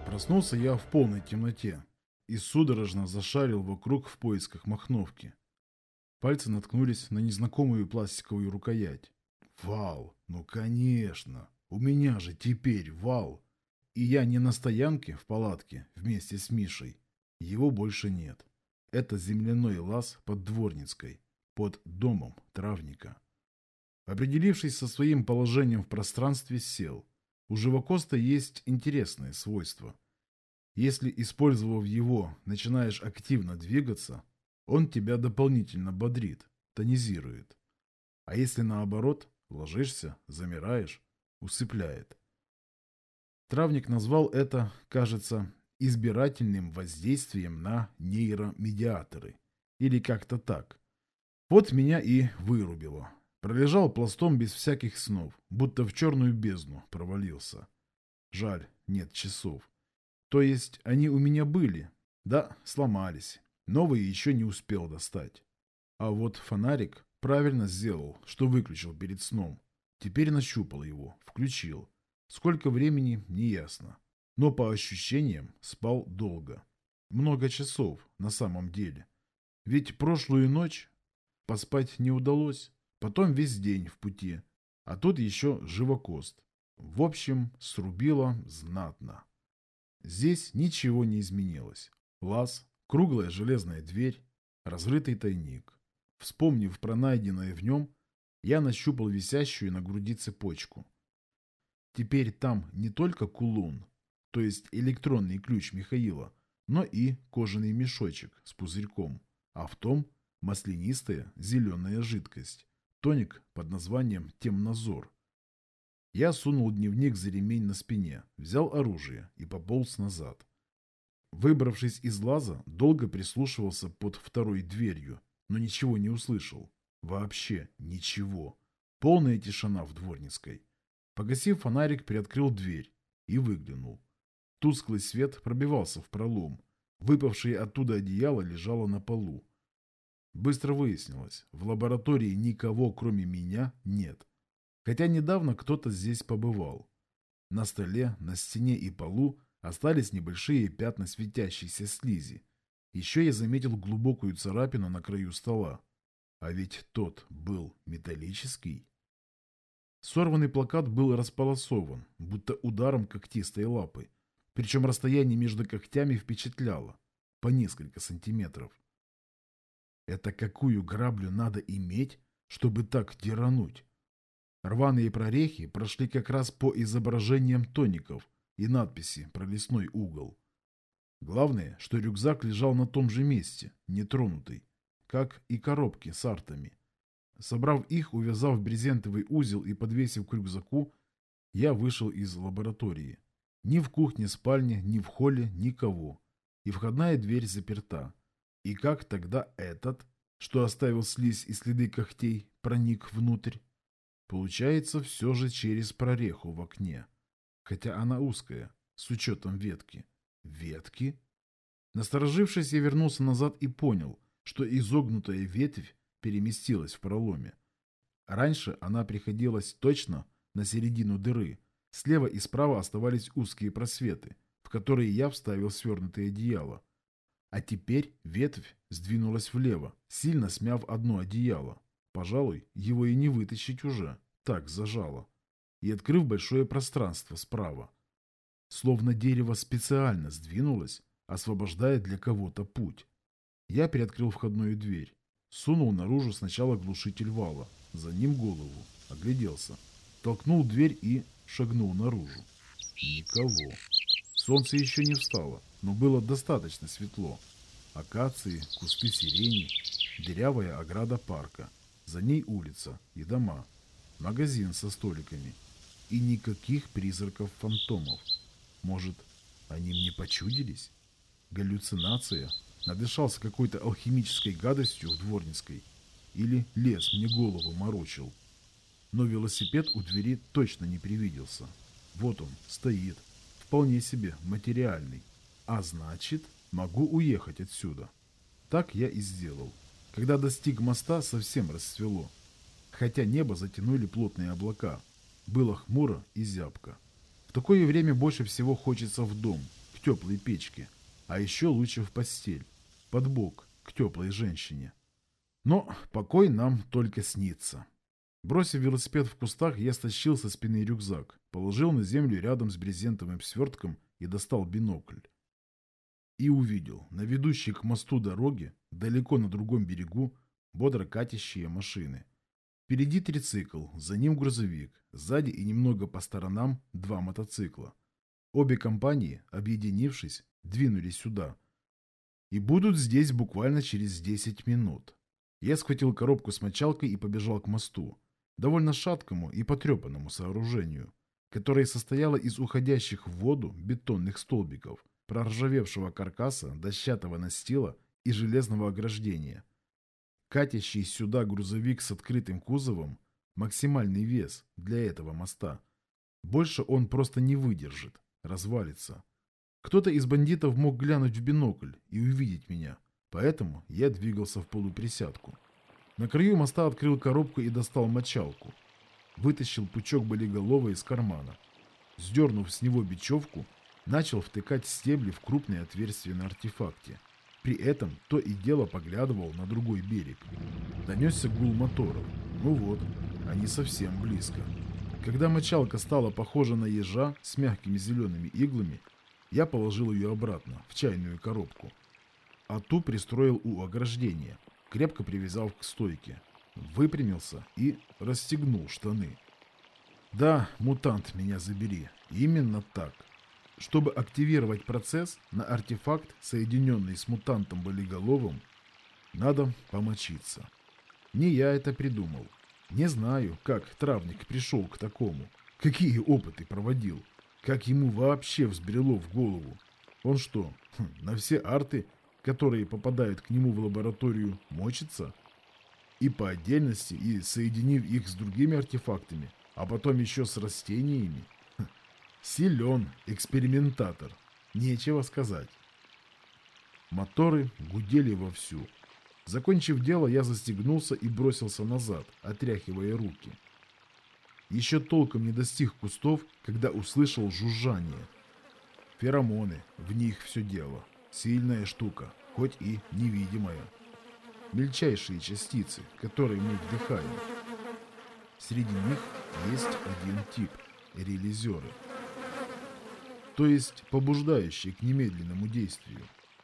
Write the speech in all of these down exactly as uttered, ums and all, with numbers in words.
Проснулся я в полной темноте и судорожно зашарил вокруг в поисках махновки. Пальцы наткнулись на незнакомую пластиковую рукоять. Вал, ну конечно, у меня же теперь вал. И я не на стоянке в палатке вместе с Мишей. Его больше нет. Это земляной лаз под Дворницкой, под домом травника. Определившись со своим положением в пространстве, сел. У живокоста есть интересное свойство. Если, использовав его, начинаешь активно двигаться, он тебя дополнительно бодрит, тонизирует. А если наоборот, ложишься, замираешь, усыпляет. Травник назвал это, кажется, избирательным воздействием на нейромедиаторы. Или как-то так. Вот меня и вырубило. Пролежал пластом без всяких снов, будто в черную бездну провалился. Жаль, нет часов. То есть они у меня были, да, сломались. Новые еще не успел достать. А вот фонарик правильно сделал, что выключил перед сном. Теперь нащупал его, включил. Сколько времени, не ясно. Но по ощущениям спал долго. Много часов на самом деле. Ведь прошлую ночь поспать не удалось. Потом весь день в пути. А тут еще живокост. В общем, срубило знатно. Здесь ничего не изменилось. Лаз, круглая железная дверь, разрытый тайник. Вспомнив про найденное в нем, я нащупал висящую на груди цепочку. Теперь там не только кулон, то есть электронный ключ Михаила, но и кожаный мешочек с пузырьком, а в том маслянистая зеленая жидкость, тоник под названием «Темнозор». Я сунул дневник за ремень на спине, взял оружие и пополз назад. Выбравшись из лаза, долго прислушивался под второй дверью, но ничего не услышал. Вообще ничего. Полная тишина в Дворницкой. Погасив фонарик, приоткрыл дверь и выглянул. Тусклый свет пробивался в пролом. Выпавшее оттуда одеяло лежало на полу. Быстро выяснилось, в лаборатории никого, кроме меня, нет. Хотя недавно кто-то здесь побывал. На столе, на стене и полу остались небольшие пятна светящейся слизи. Еще я заметил глубокую царапину на краю стола. А ведь тот был металлический. Сорванный плакат был располосован, будто ударом когтистой лапы. Причем расстояние между когтями впечатляло. По несколько сантиметров. Это какую граблю надо иметь, чтобы так дерануть? Рваные прорехи прошли как раз по изображениям тоников и надписи про лесной угол. Главное, что рюкзак лежал на том же месте, нетронутый, как и коробки с артами. Собрав их, увязав в брезентовый узел и подвесив к рюкзаку, я вышел из лаборатории. Ни в кухне-спальне, ни в холле никого. И входная дверь заперта. И как тогда этот, что оставил слизь и следы когтей, проник внутрь? Получается, все же через прореху в окне. Хотя она узкая, с учетом ветки. Ветки? Насторожившись, я вернулся назад и понял, что изогнутая ветвь переместилась в проломе. Раньше она приходилась точно на середину дыры. Слева и справа оставались узкие просветы, в которые я вставил свернутое одеяло. А теперь ветвь сдвинулась влево, сильно смяв одно одеяло. Пожалуй, его и не вытащить уже, так зажало. И открыв большое пространство справа. Словно дерево специально сдвинулось, освобождая для кого-то путь. Я приоткрыл входную дверь. Сунул наружу сначала глушитель вала, за ним голову, огляделся. Толкнул дверь и шагнул наружу. Никого. Солнце еще не встало, но было достаточно светло. Акации, кусты сирени, дырявая ограда парка. За ней улица и дома. Магазин со столиками. И никаких призраков-фантомов. Может, они мне почудились? Галлюцинация? Надышался какой-то алхимической гадостью в Дворницкой? Или лес мне голову морочил? Но велосипед у двери точно не привиделся. Вот он, стоит. Вполне себе материальный. А значит, могу уехать отсюда. Так я и сделал. Когда достиг моста, совсем расцвело. Хотя небо затянули плотные облака. Было хмуро и зябко. В такое время больше всего хочется в дом, к в теплой печке, а еще лучше в постель, под бок, к теплой женщине. Но покой нам только снится. Бросив велосипед в кустах, я стащил со спины рюкзак, положил на землю рядом с брезентовым свертком и достал бинокль. И увидел на ведущей к мосту дороге, далеко на другом берегу, бодро катящие машины. Впереди трицикл, за ним грузовик, сзади и немного по сторонам два мотоцикла. Обе компании, объединившись, двинулись сюда. И будут здесь буквально через десять минут. Я схватил коробку с мочалкой и побежал к мосту, довольно шаткому и потрепанному сооружению, которое состояло из уходящих в воду бетонных столбиков, проржавевшего каркаса, дощатого настила и железного ограждения. Катящий сюда грузовик с открытым кузовом – максимальный вес для этого моста. Больше он просто не выдержит, развалится. Кто-то из бандитов мог глянуть в бинокль и увидеть меня, поэтому я двигался в полуприсядку. На краю моста открыл коробку и достал мочалку. Вытащил пучок болиголова из кармана. Сдернув с него бечевку, начал втыкать стебли в крупные отверстия на артефакте. При этом то и дело поглядывал на другой берег. Донесся гул моторов. Ну вот, они совсем близко. Когда мочалка стала похожа на ежа с мягкими зелеными иглами, я положил ее обратно, в чайную коробку. А ту пристроил у ограждения, крепко привязав к стойке. Выпрямился и расстегнул штаны. Да, мутант, меня забери. Именно так. Чтобы активировать процесс на артефакт, соединенный с мутантом болиголовым, надо помочиться. Не я это придумал. Не знаю, как травник пришел к такому, какие опыты проводил, как ему вообще взбрело в голову. Он что, хм, на все арты, которые попадают к нему в лабораторию, мочится? И по отдельности, и соединив их с другими артефактами, а потом еще с растениями? Силен экспериментатор, нечего сказать. Моторы гудели вовсю. Закончив дело, я застегнулся и бросился назад, отряхивая руки. Еще толком не достиг кустов, когда услышал жужжание. Феромоны, в них все дело. Сильная штука, хоть и невидимая. Мельчайшие частицы, которые мы вдыхаем. Среди них есть один тип – релизеры. То есть побуждающие к немедленному действию.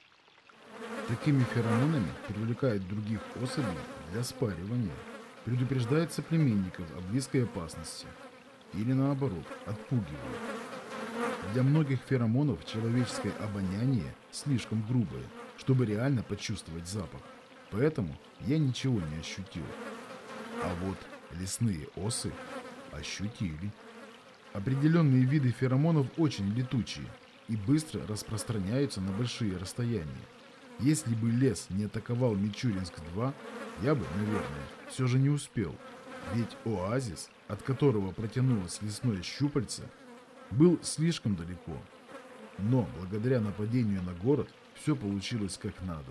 Такими феромонами привлекают других особей для спаривания, предупреждают соплеменников о близкой опасности или наоборот отпугивают. Для многих феромонов человеческое обоняние слишком грубое, чтобы реально почувствовать запах, поэтому я ничего не ощутил. А вот лесные осы ощутили. Определенные виды феромонов очень летучие и быстро распространяются на большие расстояния. Если бы лес не атаковал Мичуринск-два, я бы, наверное, все же не успел. Ведь оазис, от которого протянулось лесное щупальце, был слишком далеко. Но благодаря нападению на город все получилось как надо.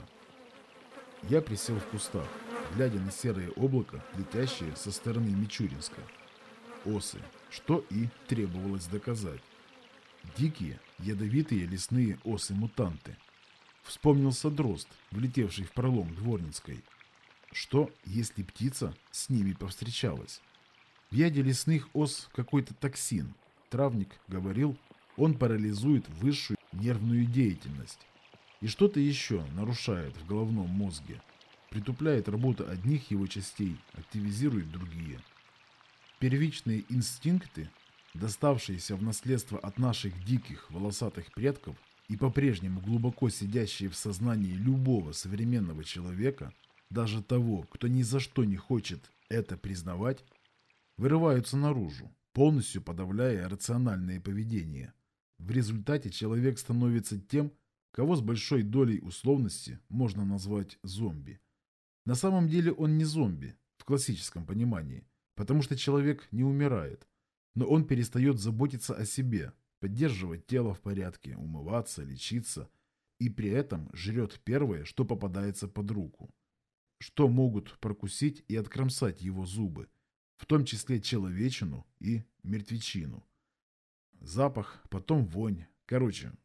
Я присел в кустах, глядя на серое облако, летящее со стороны Мичуринска. Осы, что и требовалось доказать. Дикие, ядовитые лесные осы-мутанты. Вспомнился дрозд, влетевший в пролом Дворницкой. Что, если птица с ними повстречалась? В яде лесных ос какой-то токсин. Травник говорил, он парализует высшую нервную деятельность. И что-то еще нарушает в головном мозге. Притупляет работу одних его частей, активизирует другие. Первичные инстинкты, доставшиеся в наследство от наших диких волосатых предков и по-прежнему глубоко сидящие в сознании любого современного человека, даже того, кто ни за что не хочет это признавать, вырываются наружу, полностью подавляя рациональное поведение. В результате человек становится тем, кого с большой долей условности можно назвать зомби. На самом деле он не зомби, в классическом понимании, потому что человек не умирает, но он перестает заботиться о себе, поддерживать тело в порядке, умываться, лечиться, и при этом жрет первое, что попадается под руку, что могут прокусить и откромсать его зубы, в том числе человечину и мертвечину. Запах, потом вонь, короче,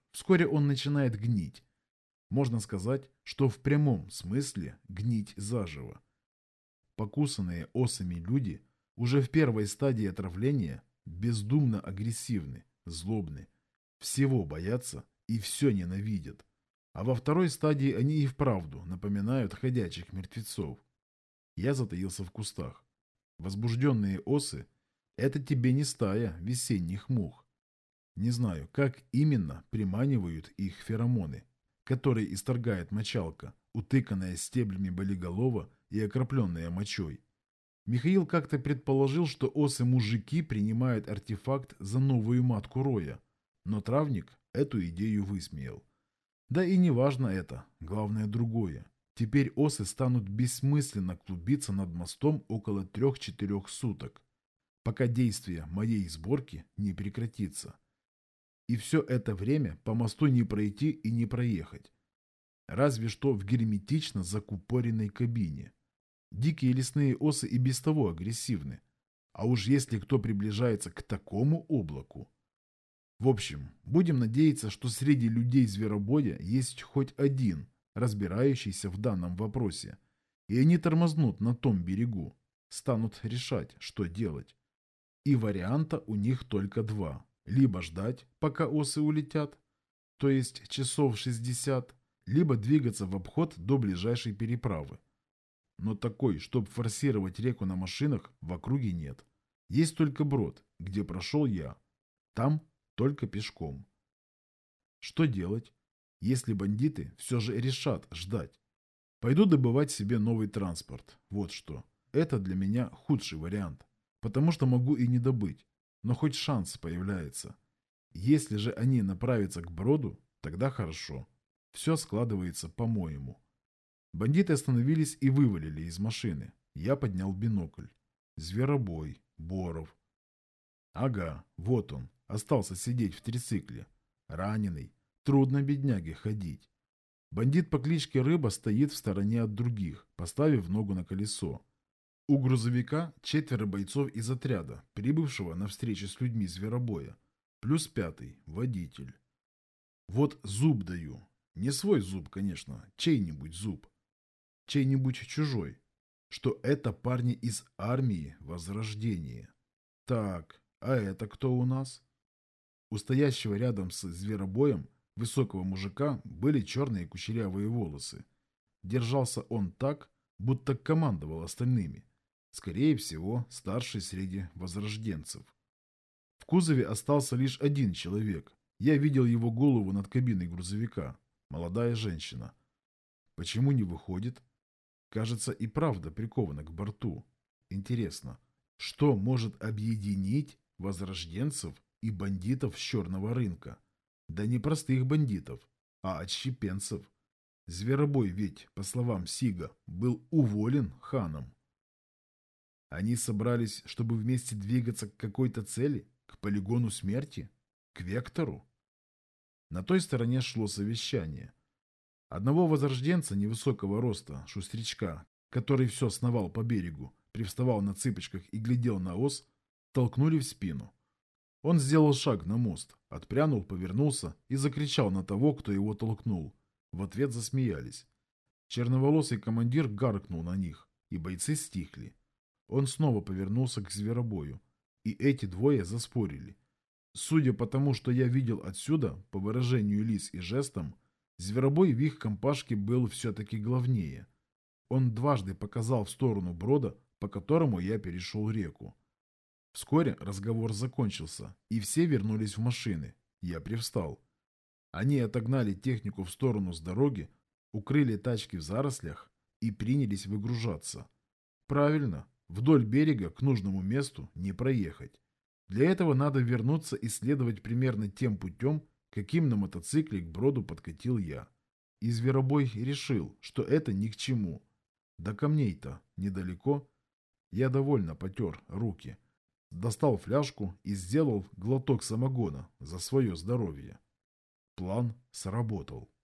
Вскоре он начинает гнить. Можно сказать, что в прямом смысле гнить заживо. Покусанные осами люди уже в первой стадии отравления бездумно агрессивны, злобны, всего боятся и все ненавидят. А во второй стадии они и вправду напоминают ходячих мертвецов. Я затаился в кустах. Возбужденные осы – это тебе не стая весенних мух. Не знаю, как именно приманивают их феромоны, которые исторгает мочалка, утыканная стеблями болиголова и окропленная мочой. Михаил как-то предположил, что осы-мужики принимают артефакт за новую матку роя, но травник эту идею высмеял. Да и не важно это, главное другое. Теперь осы станут бессмысленно клубиться над мостом около трех-четырех суток, пока действие моей сборки не прекратится. И все это время по мосту не пройти и не проехать. Разве что в герметично закупоренной кабине. Дикие лесные осы и без того агрессивны. А уж если кто приближается к такому облаку. В общем, будем надеяться, что среди людей зверобоя есть хоть один, разбирающийся в данном вопросе. И они тормознут на том берегу. Станут решать, что делать. И варианта у них только два. Либо ждать, пока осы улетят, то есть часов шестьдесят, либо двигаться в обход до ближайшей переправы. Но такой, чтобы форсировать реку на машинах, в округе нет. Есть только брод, где прошел я. Там только пешком. Что делать, если бандиты все же решат ждать? Пойду добывать себе новый транспорт. Вот что. Это для меня худший вариант. Потому что могу и не добыть. Но хоть шанс появляется. Если же они направятся к броду, тогда хорошо. Все складывается по-моему. Бандиты остановились и вывалили из машины. Я поднял бинокль. Зверобой, Боров. Ага, вот он. Остался сидеть в трицикле. Раненый. Трудно бедняге ходить. Бандит по кличке Рыба стоит в стороне от других, поставив ногу на колесо. У грузовика четверо бойцов из отряда, прибывшего на встречу с людьми зверобоя. Плюс пятый – водитель. Вот зуб даю. Не свой зуб, конечно, чей-нибудь зуб. Чей-нибудь чужой. Что это парни из армии Возрождения. Так, а это кто у нас? У стоящего рядом с зверобоем высокого мужика были черные кучерявые волосы. Держался он так, будто командовал остальными. Скорее всего, старший среди возрожденцев. В кузове остался лишь один человек. Я видел его голову над кабиной грузовика. Молодая женщина. Почему не выходит? Кажется, и правда прикована к борту. Интересно, что может объединить возрожденцев и бандитов с черного рынка? Да не простых бандитов, а отщепенцев. Зверобой ведь, по словам Сига, был уволен ханом. Они собрались, чтобы вместе двигаться к какой-то цели? К полигону смерти? К вектору? На той стороне шло совещание. Одного возрожденца невысокого роста, шустрячка, который все сновал по берегу, привставал на цыпочках и глядел на ос, толкнули в спину. Он сделал шаг на мост, отпрянул, повернулся и закричал на того, кто его толкнул. В ответ засмеялись. Черноволосый командир гаркнул на них, и бойцы стихли. Он снова повернулся к зверобою, и эти двое заспорили. Судя по тому, что я видел отсюда, по выражению лиц и жестам, зверобой в их компашке был все-таки главнее. Он дважды показал в сторону брода, по которому я перешел реку. Вскоре разговор закончился, и все вернулись в машины. Я привстал. Они отогнали технику в сторону с дороги, укрыли тачки в зарослях и принялись выгружаться. Правильно, вдоль берега к нужному месту не проехать. Для этого надо вернуться и следовать примерно тем путем, каким на мотоцикле к броду подкатил я. И зверобой решил, что это ни к чему. До камней-то недалеко. Я довольно потер руки. Достал фляжку и сделал глоток самогона за свое здоровье. План сработал.